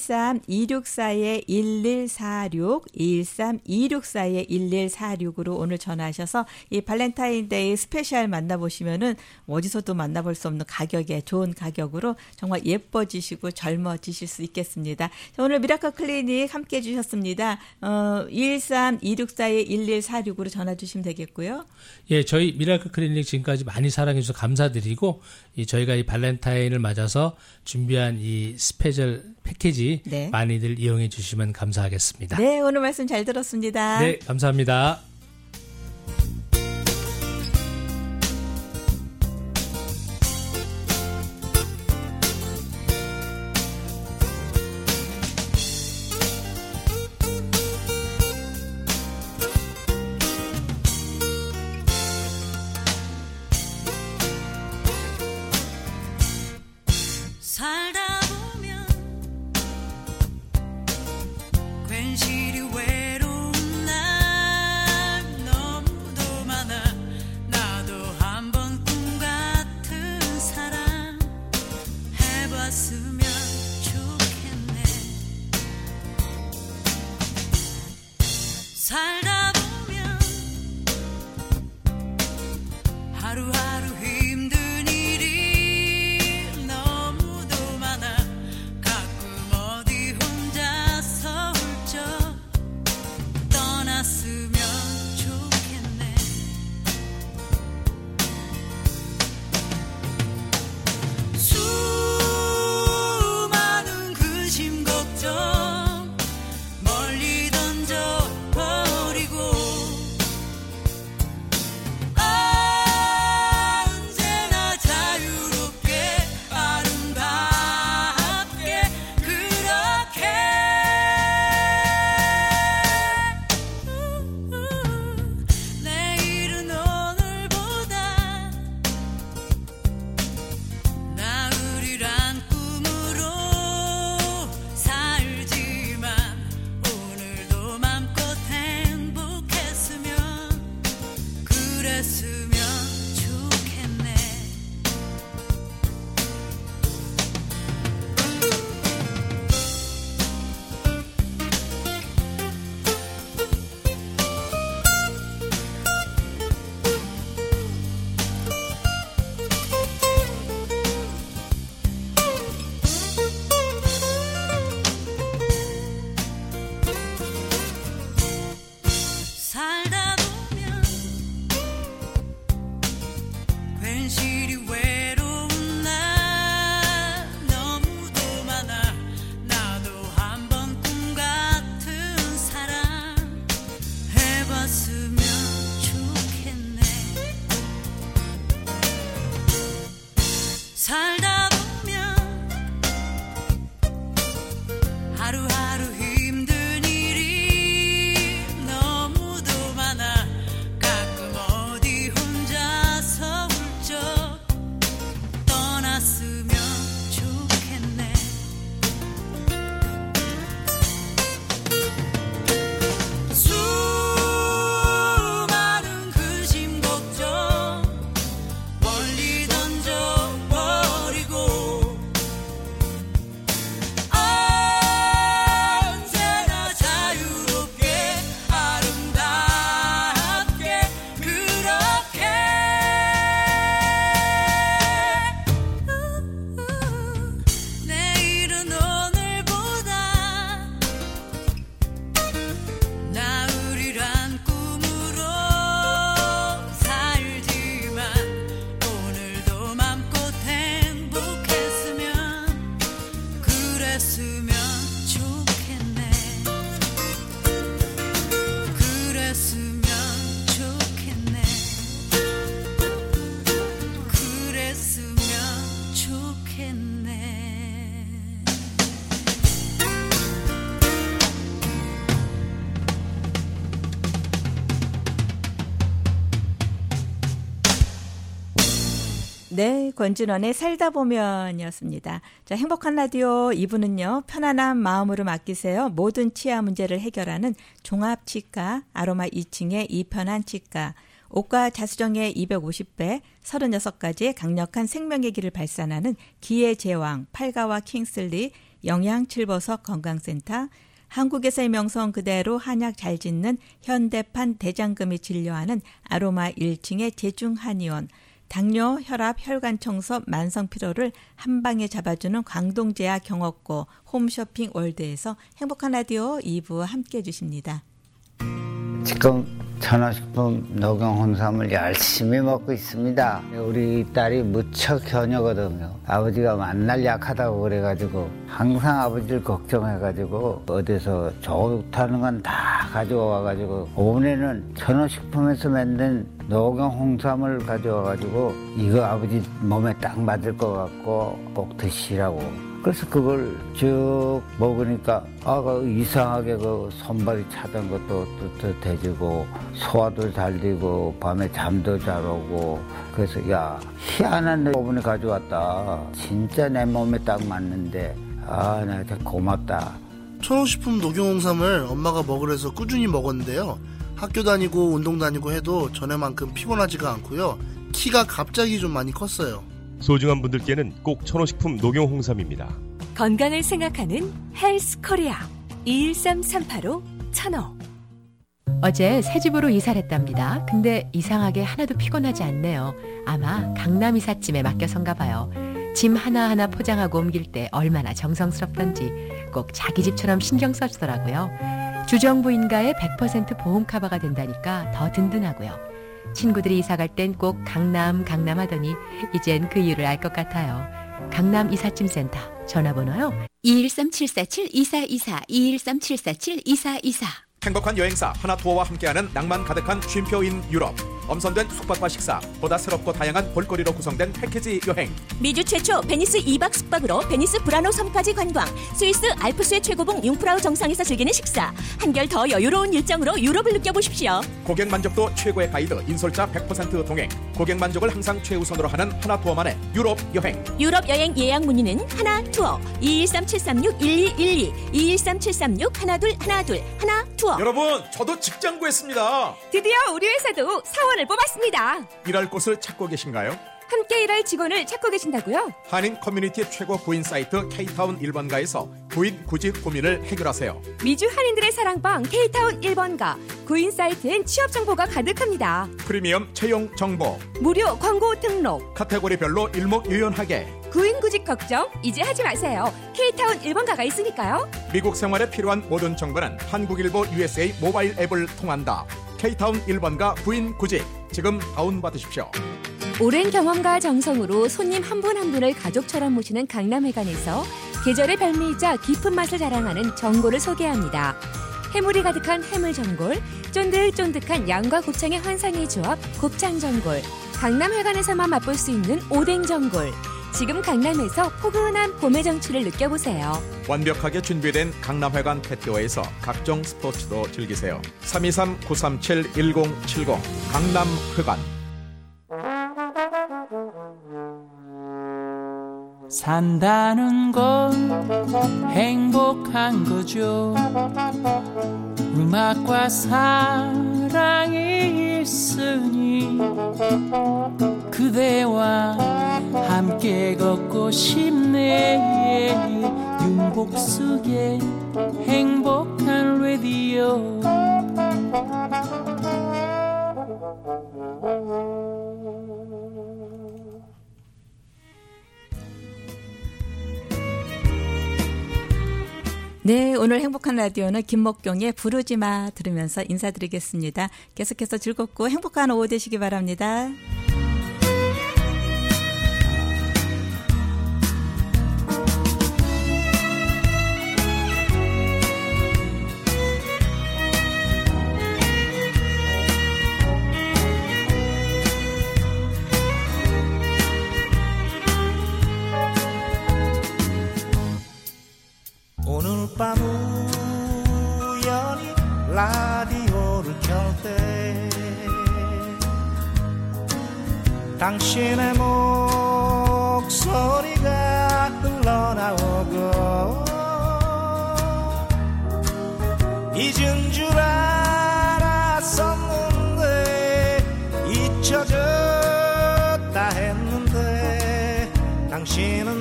213-264-1146, 213-264-1146으로 오늘 전화하셔서 이 발렌타인데이 스페셜 만나보시면은 어디서도 만나볼 수 없는 가격에 좋은 가격으로 정말 예뻐지시고 젊어지실 수 있겠습니다. 자, 오늘 미라클 클리닉 함께 해주셨습니다. 213-264-1146으로 전화 주시면 되겠고요. 예, 저희 미라클 클리닉 지금까지 많이 사랑해 주셔서 감사드리고 저희가 이 발렌타인을 맞아서 준비한 이 스페셜 패키지 네. 많이들 이용해 주시면 감사하겠습니다. 네, 오늘 말씀 잘 들었습니다. 네, 감사합니다. 살다 보면 괜시리 외로운 날 너무도 많아. 나도 한번 꿈 같은 사랑 해봤으면 좋겠네. 살다 보면 하루하루 힘든 수많은 근심 걱정 멀리 던져버리고 네, 권진원의 살다 보면이었습니다. 자, 행복한 라디오 2부는요. 편안한 마음으로 맡기세요. 모든 치아 문제를 해결하는 종합치과 아로마 2층의 이편한 치과, 옷과 자수정의 250배 36가지의 강력한 생명의 기를 발산하는 기의 제왕 팔가와 킹슬리 영양칠보석 건강센터, 한국에서의 명성 그대로 한약 잘 짓는 현대판 대장금이 진료하는 아로마 1층의 제중한의원, 당뇨, 혈압, 혈관 청소, 만성 피로를 한 방에 잡아주는 광동제약 경옥고 홈쇼핑 월드에서 행복한 라디오 2부 함께해 주십니다. 지금 천호식품 녹용 홍삼을 열심히 먹고 있습니다. 우리 딸이 무척 효녀거든요. 아버지가 만날 약하다고 그래가지고 항상 아버지를 걱정해가지고 어디서 좋다는 건 다 가져와가지고 이번에는 천호식품에서 만든 녹용 홍삼을 가져와가지고 이거 아버지 몸에 딱 맞을 것 같고 꼭 드시라고. 그래서 그걸 쭉 먹으니까 이상하게 그 손발이 차던 것도 뜨뜻해지고 소화도 잘 되고 밤에 잠도 잘 오고. 그래서 야, 희한한 오븐을 가져왔다. 진짜 내 몸에 딱 맞는데 나 진짜 고맙다. 천호식품 녹용홍삼을 엄마가 먹으래서 꾸준히 먹었는데요. 학교 다니고 운동 다니고 해도 전에만큼 피곤하지가 않고요. 키가 갑자기 좀 많이 컸어요. 소중한 분들께는 꼭 천호식품 녹용홍삼입니다. 건강을 생각하는 헬스코리아 213385-1000. 어제 새 집으로 이사를 했답니다. 근데 이상하게 하나도 피곤하지 않네요. 아마 강남 이삿짐에 맡겨선가 봐요. 짐 하나하나 포장하고 옮길 때 얼마나 정성스럽던지 꼭 자기 집처럼 신경 써주더라고요. 주정부인가의 100% 보험 커버가 된다니까 더 든든하고요. 친구들이 이사갈 땐 꼭 강남 하더니 이젠 그 이유를 알 것 같아요. 강남 이삿짐센터 전화번호요 213-747-2424 213-747-2424. 행복한 여행사 하나투어와 함께하는 낭만 가득한 쉼표인 유럽. 엄선된 숙박과 식사, 보다 새롭고 다양한 볼거리로 구성된 패키지 여행. 미주 최초 베니스 2박 숙박으로 베니스 브라노 섬까지 관광, 스위스 알프스의 최고봉 융프라우 정상에서 즐기는 식사, 한결 더 여유로운 일정으로 유럽을 느껴보십시오. 고객 만족도 최고의 가이드 인솔자 100% 동행. 고객 만족을 항상 최우선으로 하는 하나투어만의 유럽 여행. 유럽 여행 예약 문의는 하나투어 213-736-1212 213-736-1212 하나투어. 여러분, 저도 직장 구했습니다. 드디어 우리 회사도 사원을 뽑았습니다. 일할 곳을 찾고 계신가요? 함께 일할 직원을 찾고 계신다고요? 한인 커뮤니티 최고 구인 사이트 K타운 1번가에서 구인 구직 고민을 해결하세요. 미주 한인들의 사랑방 K타운 1번가. 구인 사이트엔 취업 정보가 가득합니다. 프리미엄 채용 정보, 무료 광고 등록, 카테고리별로 일목요연하게. 구인 구직 걱정 이제 하지 마세요. K타운 1번가가 있으니까요. 미국 생활에 필요한 모든 정보는 한국일보 USA 모바일 앱을 통한다. K타운 1번가 구인 구직 지금 다운받으십시오. 오랜 경험과 정성으로 손님 한 분 한 분을 가족처럼 모시는 강남회관에서 계절의 별미이자 깊은 맛을 자랑하는 전골을 소개합니다. 해물이 가득한 해물전골, 쫀득쫀득한 양과 곱창의 환상의 조합 곱창전골, 강남회관에서만 맛볼 수 있는 오뎅전골. 지금 강남에서 포근한 봄의 정취를 느껴보세요. 완벽하게 준비된 강남회관 패티오에서 각종 스포츠도 즐기세요. 323-937-1070 강남회관. 산다는 건 행복한 거죠. 음악과 사랑이 있으니 그대와 함께 걷고 싶네. 윤복숙의 행복한 라디오. 네, 오늘 행복한 라디오는 김목경의 부르지마 들으면서 인사드리겠습니다. 계속해서 즐겁고 행복한 오후 되시기 바랍니다. 오늘 밤 우연히 라디오를 켤 때 당신의 목소리가 흘러나오고 잊은 줄 알았었는데 잊혀졌다 했는데 당신은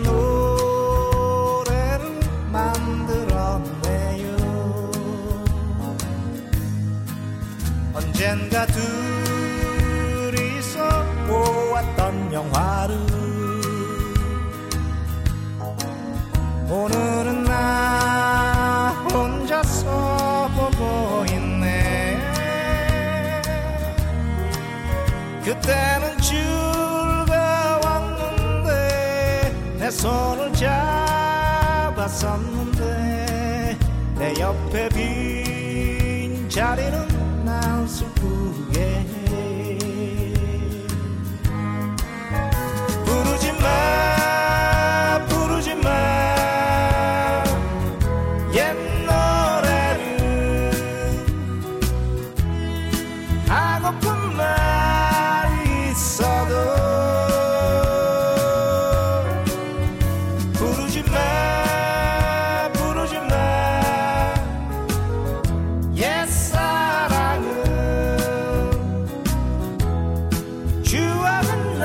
노래를 만들었네요. 언젠가 둘이서 보았던 영화를 오늘은 나 혼자서 보고 있네. 그때는 즐거웠는데 내 손을 잡았었는데 내 옆에 빈 자리는 난 슬프게 해. 부르지 마 옛 노래를 하고픈 말이 있어도 부르지 마 옛사랑은 추억은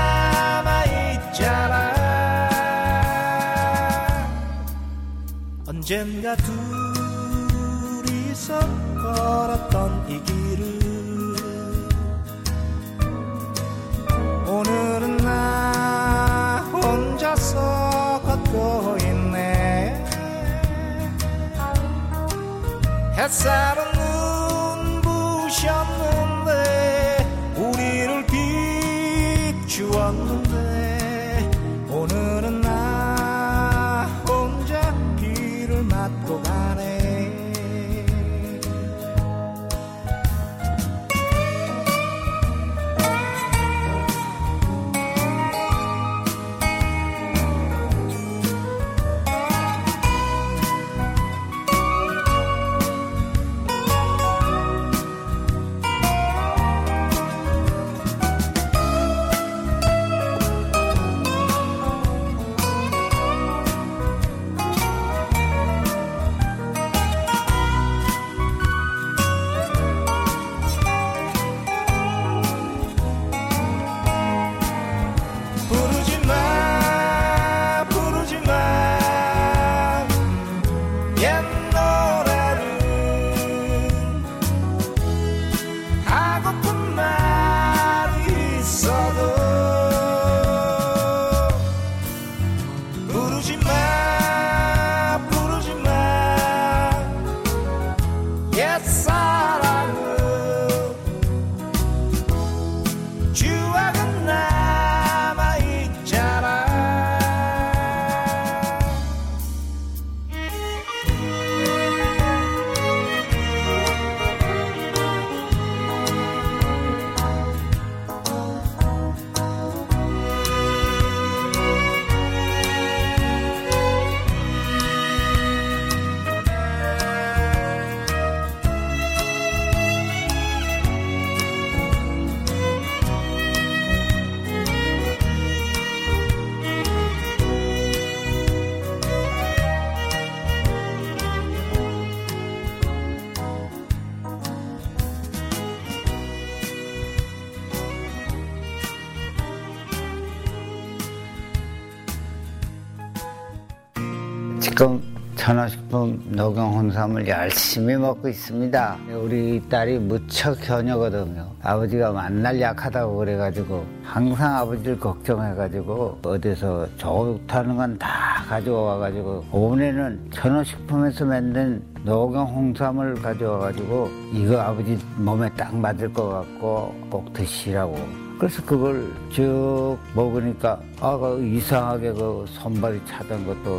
남아있잖아. 언젠가 둘이서 걸었던 이 길을 오늘은 나 혼자서 걷고 있네. 햇살은 눈부셨는데 우리를 비추었는데 오늘은 나 혼자 비를 맞고 가네. 지금 천호식품 녹용 홍삼을 열심히 먹고 있습니다. 우리 딸이 무척 겨녀거든요. 아버지가 만날 약하다고 그래가지고 항상 아버지를 걱정해가지고 어디서 좋다는 건 다 가져와 와가지고 이번에는 천호식품에서 만든 녹용 홍삼을 가져와가지고 이거 아버지 몸에 딱 맞을 것 같고 꼭 드시라고. 그래서 그걸 쭉 먹으니까 이상하게 그 손발이 차던 것도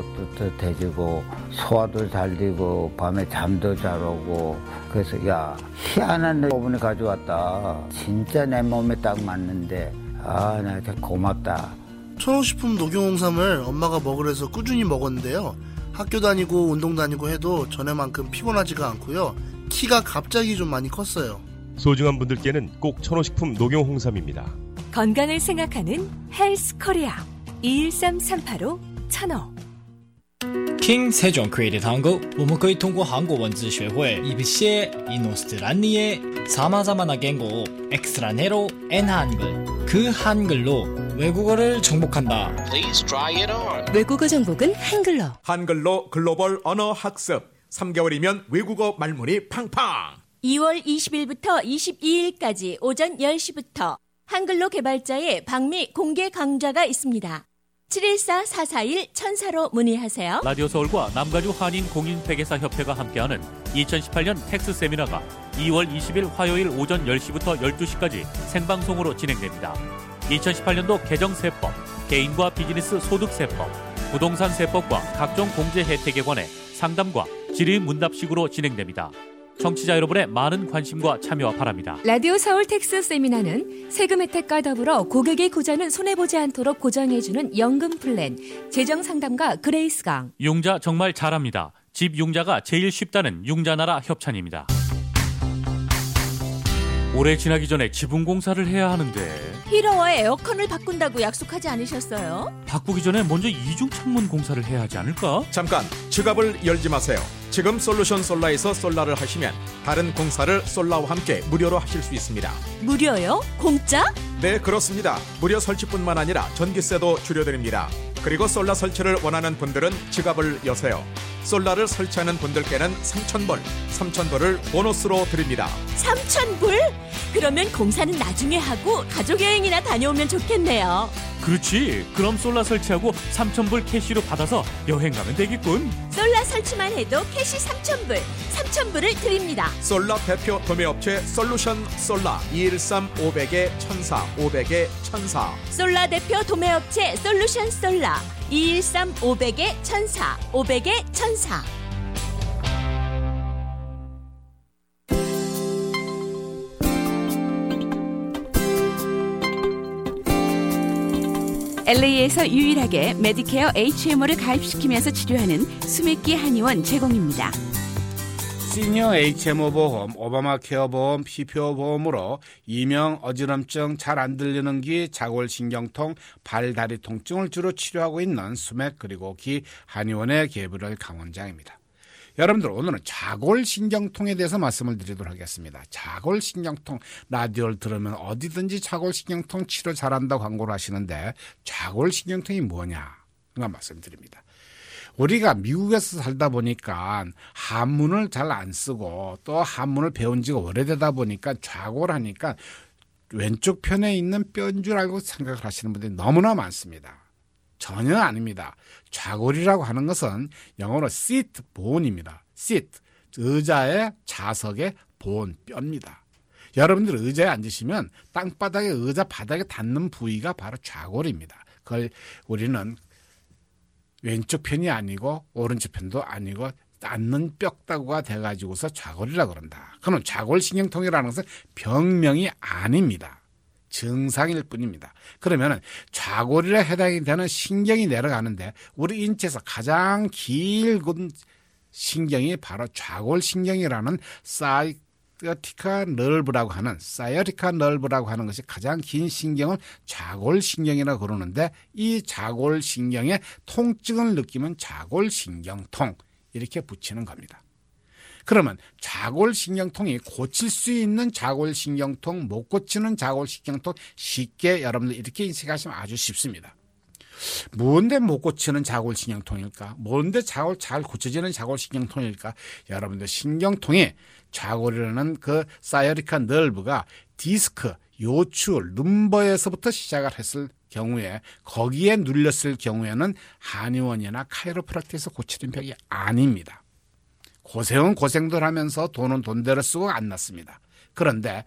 뜨뜻해지고 소화도 잘 되고 밤에 잠도 잘 오고. 그래서 야, 희한한 오븐을 가져왔다. 진짜 내 몸에 딱 맞는데 나 진짜 고맙다. 천호식품 녹용홍삼을 엄마가 먹으래서 꾸준히 먹었는데요. 학교 다니고 운동 다니고 해도 전에만큼 피곤하지가 않고요. 키가 갑자기 좀 많이 컸어요. 소중한 분들께는 꼭 천호식품 녹용 홍삼입니다. 건강을 생각하는 헬스코리아. 213-385-1000。 听这种可以的単語，我们可以通过韩国文字学会一些イノストラニエ様々な言語を엑스트라네로 N 한글 그 한글로 외국어를 정복한다. Please try it on. 외국어 정복은 한글로. 한글로 글로벌 언어 학습. 3개월이면 외국어 말문이 팡팡. 2월 20일부터 22일까지 오전 10시부터 한글로 개발자의 방미 공개 강좌가 있습니다. 714-441-1004로 문의하세요. 라디오 서울과 남가주 한인 공인회계사 협회가 함께하는 2018년 텍스 세미나가 2월 20일 화요일 오전 10시부터 12시까지 생방송으로 진행됩니다. 2018년도 개정세법, 개인과 비즈니스 소득세법, 부동산 세법과 각종 공제 혜택에 관해 상담과 질의문답식으로 진행됩니다. 청취자 여러분의 많은 관심과 참여와 바랍니다. 라디오 서울 텍스 세미나는 세금 혜택과 더불어 고객의 고전은 손해보지 않도록 고정해주는 연금 플랜, 재정 상담가 그레이스 강. 융자 정말 잘합니다. 집 융자가 제일 쉽다는 융자나라 협찬입니다. 올해 지나기 전에 지붕 공사를 해야 하는데 히러와 에어컨을 바꾼다고 약속하지 않으셨어요? 바꾸기 전에 먼저 이중 창문 공사를 해야 하지 않을까? 잠깐 지갑을 열지 마세요. 지금 솔루션 솔라에서 솔라를 하시면 다른 공사를 솔라와 함께 무료로 하실 수 있습니다. 무료요? 공짜? 네, 그렇습니다. 무료 설치뿐만 아니라 전기세도 줄여드립니다. 그리고 솔라 설치를 원하는 분들은 지갑을 여세요. 솔라를 설치하는 분들께는 3,000불을 보너스로 드립니다. 3,000불? 그러면 공사는 나중에 하고 가족여행이나 다녀오면 좋겠네요. 그렇지. 그럼 솔라 설치하고 3,000불 캐시로 받아서 여행 가면 되겠군. 솔라 설치만 해도 캐시 3,000불을 드립니다. 솔라 대표 도매업체 솔루션 솔라 213-500-1004 500-1004. 솔라 대표 도매업체 솔루션 솔라 213-500-1004 500-1004. LA에서 유일하게 메디케어 HMO를 가입시키면서 치료하는 수맥기 한의원 제공입니다. 시니어 HMO 보험, 오바마 케어 보험, PPO 보험으로 이명, 어지럼증, 잘 안 들리는 귀, 자골신경통, 발, 다리 통증을 주로 치료하고 있는 수맥 그리고 기 한의원의 개브럴 강원장입니다. 여러분들 오늘은 자골신경통에 대해서 말씀을 드리도록 하겠습니다. 자골신경통 라디오를 들으면 어디든지 자골신경통 치료 잘한다고 광고를 하시는데 자골신경통이 뭐냐 그런 말씀드립니다. 우리가 미국에서 살다 보니까 한문을 잘 안 쓰고 또 한문을 배운 지가 오래되다 보니까 좌골하니까 왼쪽 편에 있는 뼈인 줄 알고 생각을 하시는 분들이 너무나 많습니다. 전혀 아닙니다. 좌골이라고 하는 것은 영어로 seat bone입니다. seat, 의자의 좌석의 bone, 뼈입니다. 여러분들 의자에 앉으시면 땅바닥에 의자 바닥에 닿는 부위가 바로 좌골입니다. 그걸 우리는 왼쪽 편이 아니고 오른쪽 편도 아니고 앉는 뼈다구가 돼가지고서 좌골이라고 그런다. 그럼 좌골신경통이라는 것은 병명이 아닙니다. 증상일 뿐입니다. 그러면 좌골이라 해당이 되는 신경이 내려가는데 우리 인체에서 가장 길은 신경이 바로 좌골신경이라는 사이어티카 널브라고 하는 것이 가장 긴 신경을 좌골신경이라고 그러는데 이 좌골신경의 통증을 느끼면 좌골신경통 이렇게 붙이는 겁니다. 그러면 좌골신경통이 고칠 수 있는 좌골신경통, 못 고치는 좌골신경통 쉽게 여러분들 이렇게 인식하시면 아주 쉽습니다. 뭔데 못 고치는 좌골신경통일까? 뭔데 잘 고쳐지는 좌골신경통일까? 여러분들 신경통이 좌골이라는 그 사이어티카 널브가 디스크, 요추, 룸버에서부터 시작을 했을 경우에 거기에 눌렸을 경우에는 한의원이나 카이로프락틱에서 고치는 병이 아닙니다. 고생은 고생들 하면서 돈은 돈대로 쓰고 안 났습니다. 그런데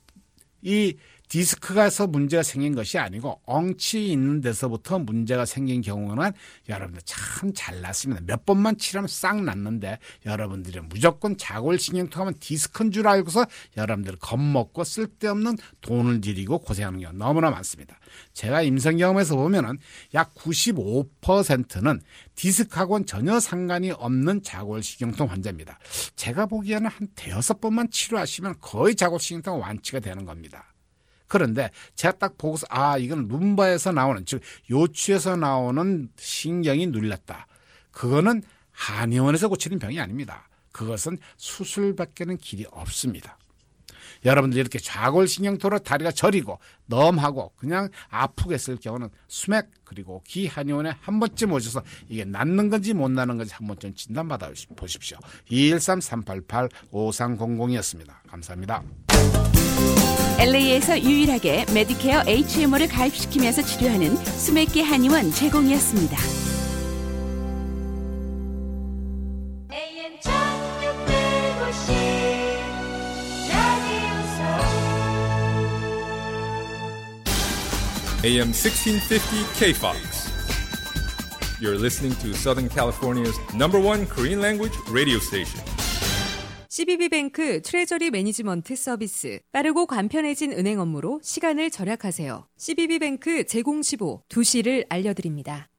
이 디스크가서 문제가 생긴 것이 아니고 엉치 있는 데서부터 문제가 생긴 경우는 여러분들 참 잘 났습니다. 몇 번만 치료하면 싹 났는데 여러분들이 무조건 좌골신경통 하면 디스크인 줄 알고서 여러분들 겁먹고 쓸데없는 돈을 들이고 고생하는 경우가 너무나 많습니다. 제가 임상 경험에서 보면은 약 95%는 디스크하고는 전혀 상관이 없는 좌골신경통 환자입니다. 제가 보기에는 한 5번만 치료하시면 거의 좌골신경통 완치가 되는 겁니다. 그런데 제가 딱 보고서 이건 룸바에서 나오는, 즉 요추에서 나오는 신경이 눌렸다. 그거는 한의원에서 고치는 병이 아닙니다. 그것은 수술밖에는 길이 없습니다. 여러분들 이렇게 좌골신경토로 다리가 저리고 넘하고 그냥 아프게 했을 경우는 수맥 그리고 귀 한의원에 한 번쯤 오셔서 이게 낫는 건지 못 낫는 건지 한 번쯤 진단받아 보십시오. 213-388-5300이었습니다. 감사합니다. LA에서 유일하게 메디케어 HMO를 가입시키면서 치료하는 수맥기 한의원 제공이었습니다. AM 1650 KFOX. You're listening to Southern California's #1 Korean language radio station. CBB뱅크 트레저리 매니지먼트 서비스. 빠르고 간편해진 은행 업무로 시간을 절약하세요. CBB뱅크 제공 시보 2시를 알려드립니다.